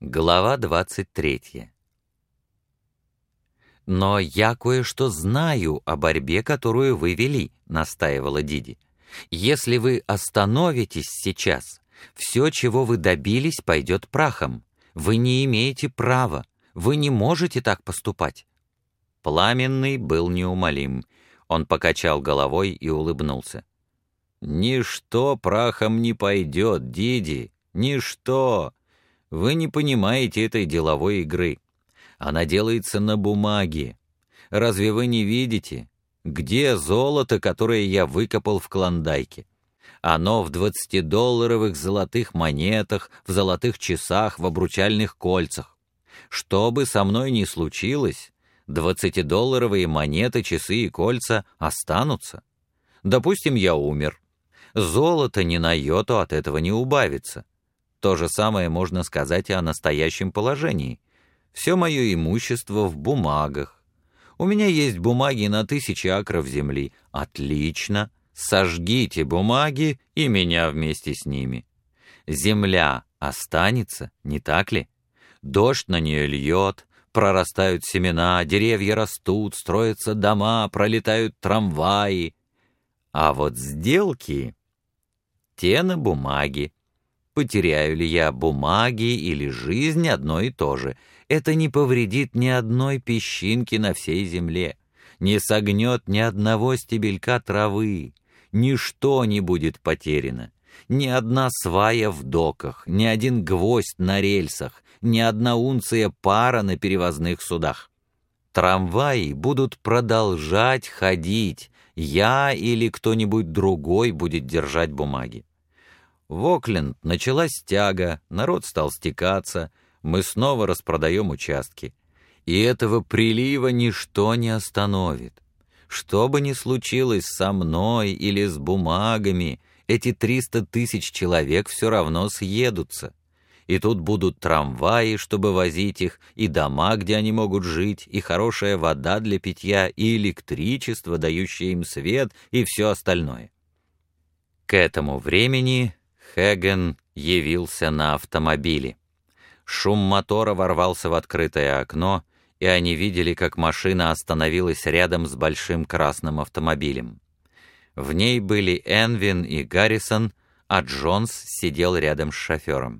Глава 23. «Но я кое-что знаю о борьбе, которую вы вели», — настаивала Диди. «Если вы остановитесь сейчас, все, чего вы добились, пойдет прахом. Вы не имеете права, вы не можете так поступать». Пламенный был неумолим. Он покачал головой и улыбнулся. «Ничто прахом не пойдет, Диди, ничто. Вы не понимаете этой деловой игры. Она делается на бумаге. Разве вы не видите? Где золото, которое я выкопал в Клондайке? Оно в 20-долларовых золотых монетах, в золотых часах, в обручальных кольцах. Что бы со мной ни случилось, 20-долларовые монеты, часы и кольца останутся. Допустим, я умер. Золото ни на йоту от этого не убавится. То же самое можно сказать и о настоящем положении. Все мое имущество в бумагах. У меня есть бумаги на 1000 акров земли. Отлично. Сожгите бумаги и меня вместе с ними. Земля останется, не так ли? Дождь на нее льет, прорастают семена, деревья растут, строятся дома, пролетают трамваи. А вот сделки, те на бумаге. Потеряю ли я бумаги или жизнь — одно и то же. Это не повредит ни одной песчинки на всей земле, не согнет ни одного стебелька травы, ничто не будет потеряно, ни одна свая в доках, ни один гвоздь на рельсах, ни одна унция пара на перевозных судах. Трамваи будут продолжать ходить, я или кто-нибудь другой будет держать бумаги. В Окленд началась тяга, народ стал стекаться, мы снова распродаем участки. И этого прилива ничто не остановит. Что бы ни случилось со мной или с бумагами, эти 300 000 человек все равно съедутся. И тут будут трамваи, чтобы возить их, и дома, где они могут жить, и хорошая вода для питья, и электричество, дающее им свет, и все остальное. К этому времени Хэгген явился на автомобиле. Шум мотора ворвался в открытое окно, и они видели, как машина остановилась рядом с большим красным автомобилем. В ней были Энвин и Гаррисон, а Джонс сидел рядом с шофером.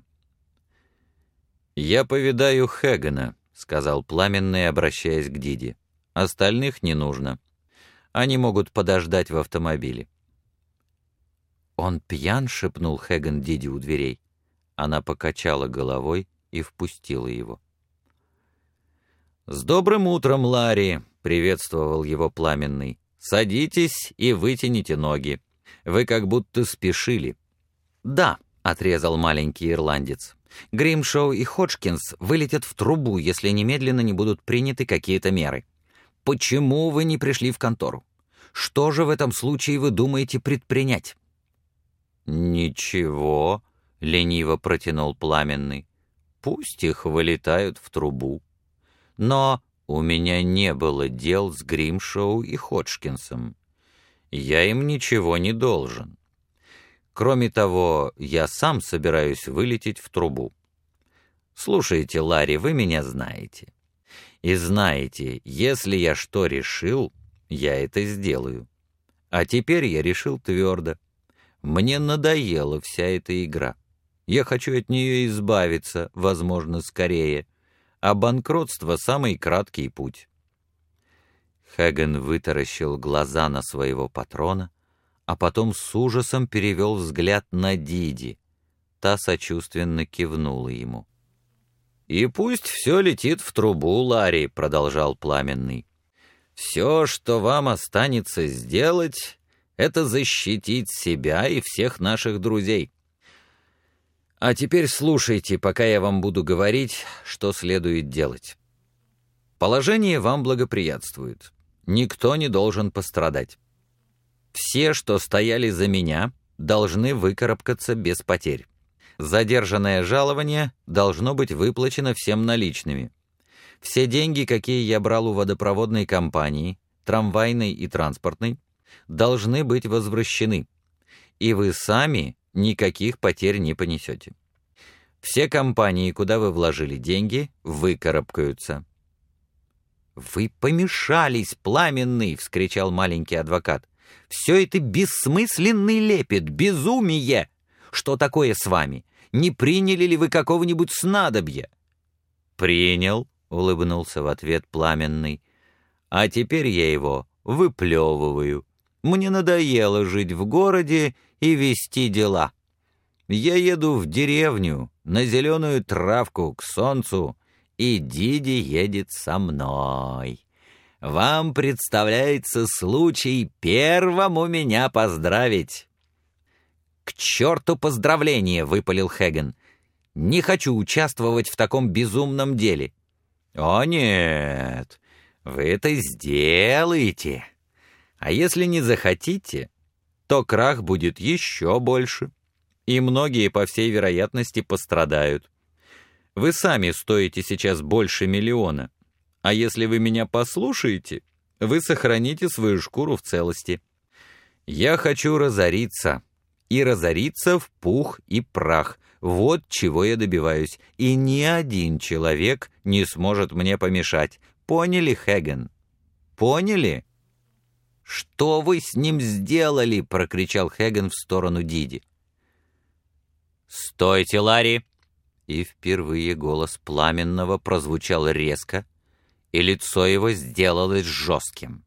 «Я повидаю Хэггена», — сказал Пламенный, обращаясь к Диди. «Остальных не нужно. Они могут подождать в автомобиле». «Он пьян?» — шепнул Хэгген Диди у дверей. Она покачала головой и впустила его. «С добрым утром, Ларри!» — приветствовал его Пламенный. «Садитесь и вытяните ноги. Вы как будто спешили». «Да», — отрезал маленький ирландец. «Гримшоу и Ходжкинс вылетят в трубу, если немедленно не будут приняты какие-то меры. Почему вы не пришли в контору? Что же в этом случае вы думаете предпринять?» «Ничего», — лениво протянул Пламенный. «Пусть их вылетают в трубу. Но у меня не было дел с Гримшоу и Ходжкинсом. Я им ничего не должен. Кроме того, я сам собираюсь вылететь в трубу. Слушайте, Ларри, вы меня знаете. И знаете, если я что решил, я это сделаю. А теперь я решил твердо. Мне надоела вся эта игра. Я хочу от нее избавиться, возможно, скорее. А банкротство — самый краткий путь». Хэгген вытаращил глаза на своего патрона, а потом с ужасом перевел взгляд на Диди. Та сочувственно кивнула ему. «И пусть все летит в трубу, Ларри», — продолжал Пламенный. «Все, что вам останется сделать, это защитить себя и всех наших друзей. А теперь слушайте, пока я вам буду говорить, что следует делать. Положение вам благоприятствует. Никто не должен пострадать. Все, что стояли за меня, должны выкарабкаться без потерь. Задержанное жалование должно быть выплачено всем наличными. Все деньги, какие я брал у водопроводной компании, трамвайной и транспортной, должны быть возвращены, и вы сами никаких потерь не понесете. Все компании, куда вы вложили деньги, выкарабкаются». «Вы помешались, Пламенный!» — вскричал маленький адвокат. «Все это бессмысленный лепет, безумие! Что такое с вами? Не приняли ли вы какого-нибудь снадобья?» «Принял», — улыбнулся в ответ Пламенный. «А теперь я его выплевываю. Мне надоело жить в городе и вести дела. Я еду в деревню, на зеленую травку, к солнцу, и Диди едет со мной. Вам представляется случай первому меня поздравить». «К черту поздравления!» — выпалил Хэген. «Не хочу участвовать в таком безумном деле». «О нет, вы это сделаете. А если не захотите, то крах будет еще больше, и многие, по всей вероятности, пострадают. Вы сами стоите сейчас больше миллиона, а если вы меня послушаете, вы сохраните свою шкуру в целости. Я хочу разориться, и разориться в пух и прах. Вот чего я добиваюсь, и ни один человек не сможет мне помешать. Поняли, Хэген? Поняли?» «Что вы с ним сделали?» — прокричал Хэген в сторону Диди. «Стойте, Ларри!» И впервые голос Пламенного прозвучал резко, и лицо его сделалось жестким.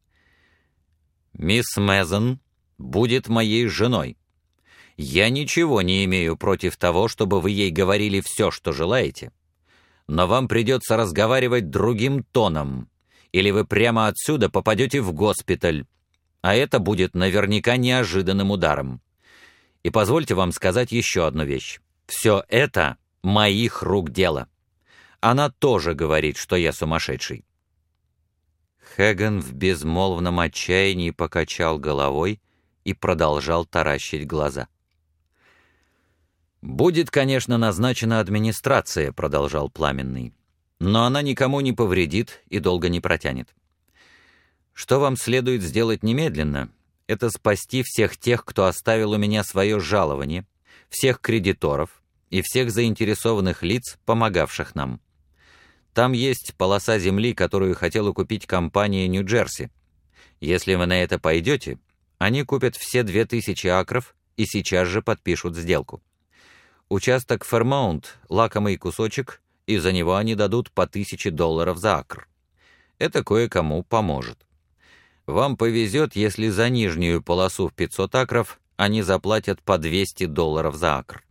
«Мисс Мэзон будет моей женой. Я ничего не имею против того, чтобы вы ей говорили все, что желаете, но вам придется разговаривать другим тоном, или вы прямо отсюда попадете в госпиталь, а это будет наверняка неожиданным ударом. И позвольте вам сказать еще одну вещь. Все это моих рук дело. Она тоже говорит, что я сумасшедший». Хэген в безмолвном отчаянии покачал головой и продолжал таращить глаза. «Будет, конечно, назначена администрация», — продолжал Пламенный, «но она никому не повредит и долго не протянет. Что вам следует сделать немедленно, это спасти всех тех, кто оставил у меня свое жалование, всех кредиторов и всех заинтересованных лиц, помогавших нам. Там есть полоса земли, которую хотела купить компания Нью-Джерси. Если вы на это пойдете, они купят все 2000 акров и сейчас же подпишут сделку. Участок Фермаунт — лакомый кусочек, и за него они дадут по $1000 за акр. Это кое-кому поможет. Вам повезет, если за нижнюю полосу в 500 акров они заплатят по $200 за акр».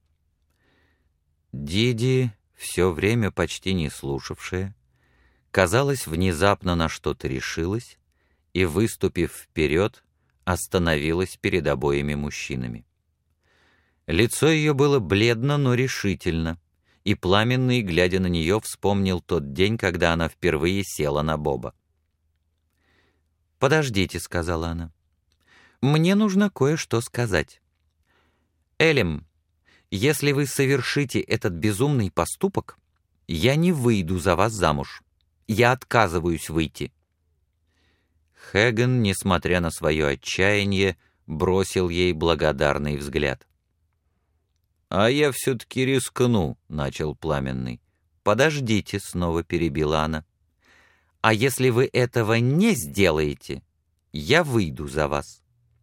Диди, все время почти не слушавшая, казалось, внезапно на что-то решилась и, выступив вперед, остановилась перед обоими мужчинами. Лицо ее было бледно, но решительно, и Пламенный, глядя на нее, вспомнил тот день, когда она впервые села на Боба. «Подождите», — сказала она. «Мне нужно кое-что сказать. Элем, если вы совершите этот безумный поступок, я не выйду за вас замуж. Я отказываюсь выйти». Хэген, несмотря на свое отчаяние, бросил ей благодарный взгляд. «А я все-таки рискну», — начал Пламенный. «Подождите», — снова перебила она. «А если вы этого не сделаете, я выйду за вас».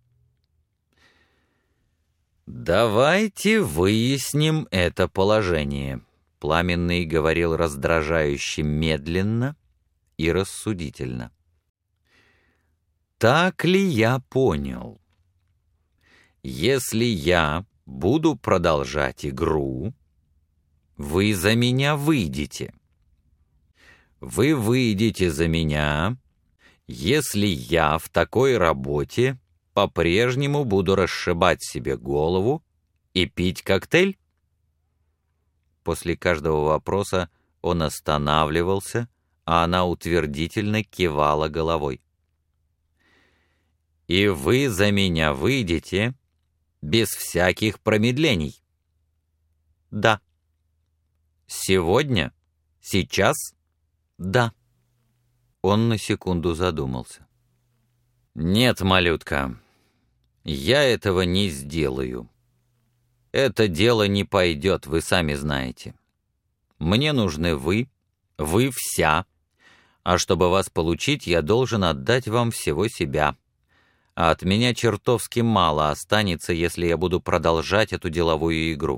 «Давайте выясним это положение», — Пламенный говорил раздражающе медленно и рассудительно. «Так ли я понял? Если я буду продолжать игру, вы за меня выйдете. Вы выйдете за меня, если я в такой работе по-прежнему буду расшибать себе голову и пить коктейль». После каждого вопроса он останавливался, а она утвердительно кивала головой. «И вы за меня выйдете без всяких промедлений?» «Да». «Сегодня? Сейчас?» «Да». Он на секунду задумался. «Нет, малютка, я этого не сделаю. Это дело не пойдет, вы сами знаете. Мне нужны вы вся, а чтобы вас получить, я должен отдать вам всего себя. А от меня чертовски мало останется, если я буду продолжать эту деловую игру.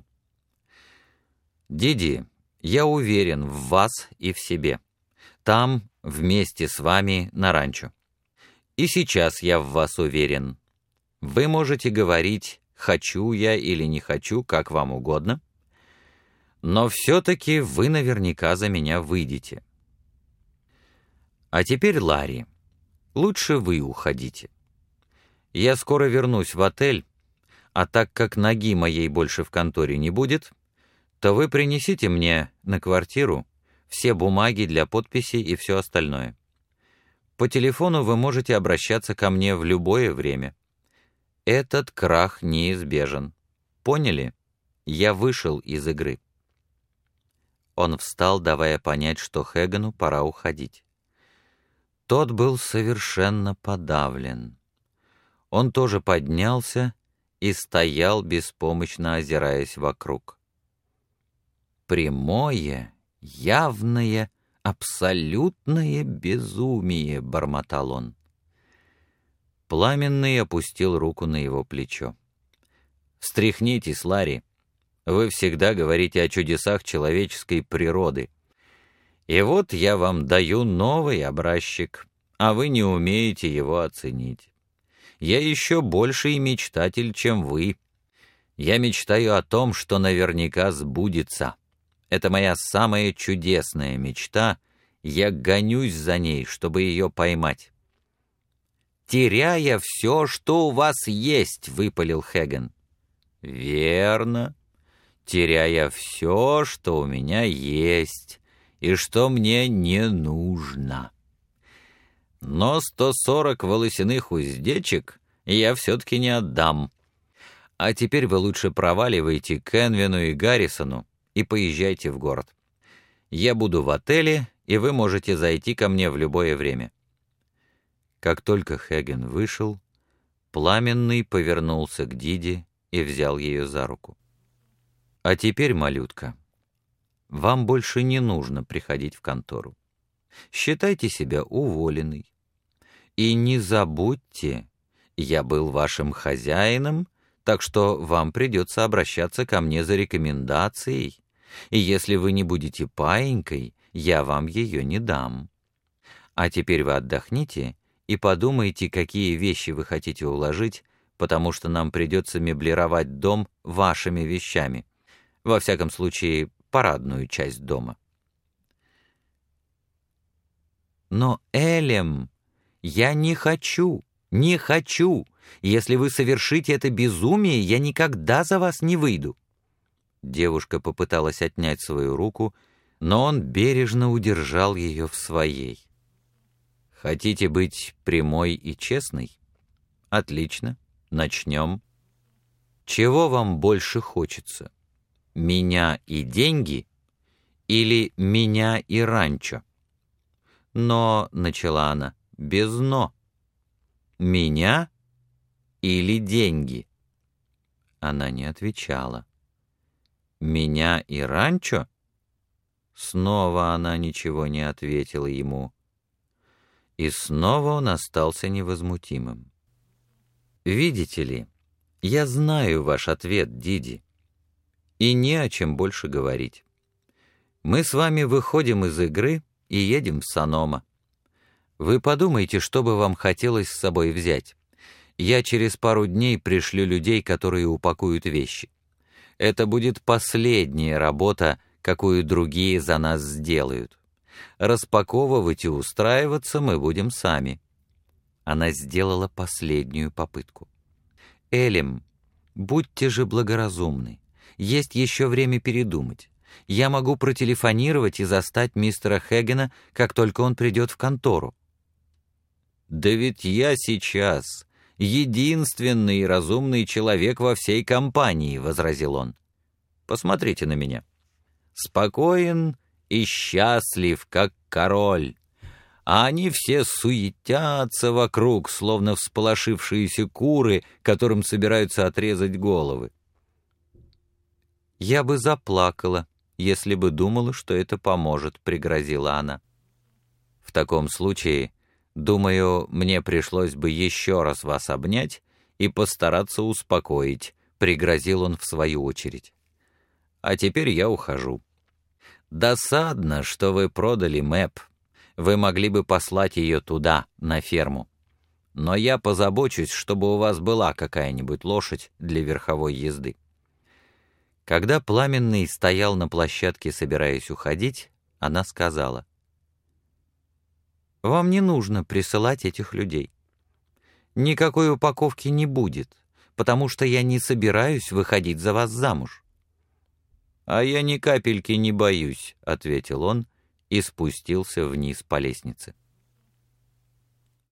Диди, я уверен в вас и в себе. Там, вместе с вами, на ранчо. И сейчас я в вас уверен. Вы можете говорить, хочу я или не хочу, как вам угодно, но все-таки вы наверняка за меня выйдете. А теперь, Ларри, лучше вы уходите. Я скоро вернусь в отель, а так как ноги моей больше в конторе не будет, то вы принесите мне на квартиру все бумаги для подписи и все остальное. По телефону вы можете обращаться ко мне в любое время. Этот крах неизбежен. Поняли? Я вышел из игры. Он встал, давая понять, что Хегану пора уходить. Тот был совершенно подавлен. Он тоже поднялся и стоял, беспомощно озираясь вокруг. «Прямое, явное, абсолютное безумие», — бормотал он. Пламенный опустил руку на его плечо. «Встряхнитесь, Ларри. Вы всегда говорите о чудесах человеческой природы. И вот я вам даю новый образчик, а вы не умеете его оценить. Я еще больший мечтатель, чем вы. Я мечтаю о том, что наверняка сбудется. Это моя самая чудесная мечта. Я гонюсь за ней, чтобы ее поймать». «Теряя все, что у вас есть», — выпалил Хэган. «Верно. Теряя все, что у меня есть, и что мне не нужно. Но 140 волосяных уздечек я все-таки не отдам. А теперь вы лучше проваливайте к Энвину и Гаррисону и поезжайте в город. Я буду в отеле, и вы можете зайти ко мне в любое время». Как только Хэган вышел, Пламенный повернулся к Диди и взял ее за руку. «А теперь, малютка, вам больше не нужно приходить в контору. Считайте себя уволенной. И не забудьте, я был вашим хозяином, так что вам придется обращаться ко мне за рекомендацией, и если вы не будете паинькой, я вам ее не дам. А теперь вы отдохните и подумайте, какие вещи вы хотите уложить, потому что нам придется меблировать дом вашими вещами. Во всяком случае, парадную часть дома». «Но, Элем, я не хочу, не хочу. Если вы совершите это безумие, я никогда за вас не выйду». Девушка попыталась отнять свою руку, но он бережно удержал ее в своей. «Хотите быть прямой и честной? Отлично, начнем. Чего вам больше хочется? Меня и деньги или меня и ранчо?» «Но», — начала она, — «без «но». Меня или деньги?» Она не отвечала. «Меня и ранчо?» Снова она ничего не ответила ему. И снова он остался невозмутимым. «Видите ли, я знаю ваш ответ, Диди, и не о чем больше говорить. Мы с вами выходим из игры и едем в Санома. Вы подумайте, что бы вам хотелось с собой взять. Я через пару дней пришлю людей, которые упакуют вещи. Это будет последняя работа, какую другие за нас сделают. Распаковывать и устраиваться мы будем сами». Она сделала последнюю попытку. «Элем, будьте же благоразумны. Есть еще время передумать. Я могу протелефонировать и застать мистера Хэгана, как только он придет в контору». «Да ведь я сейчас единственный разумный человек во всей компании», — возразил он. «Посмотрите на меня. Спокоен и счастлив, как король. А они все суетятся вокруг, словно всполошившиеся куры, которым собираются отрезать головы. «Я бы заплакала, если бы думала, что это поможет», — пригрозила она. «В таком случае, думаю, мне пришлось бы еще раз вас обнять и постараться успокоить», — пригрозил он в свою очередь. «А теперь я ухожу. Досадно, что вы продали Мэп. Вы могли бы послать ее туда, на ферму. Но я позабочусь, чтобы у вас была какая-нибудь лошадь для верховой езды». Когда Пламенный стоял на площадке, собираясь уходить, она сказала: «Вам не нужно присылать этих людей. Никакой упаковки не будет, потому что я не собираюсь выходить за вас замуж». «А я ни капельки не боюсь», — ответил он и спустился вниз по лестнице.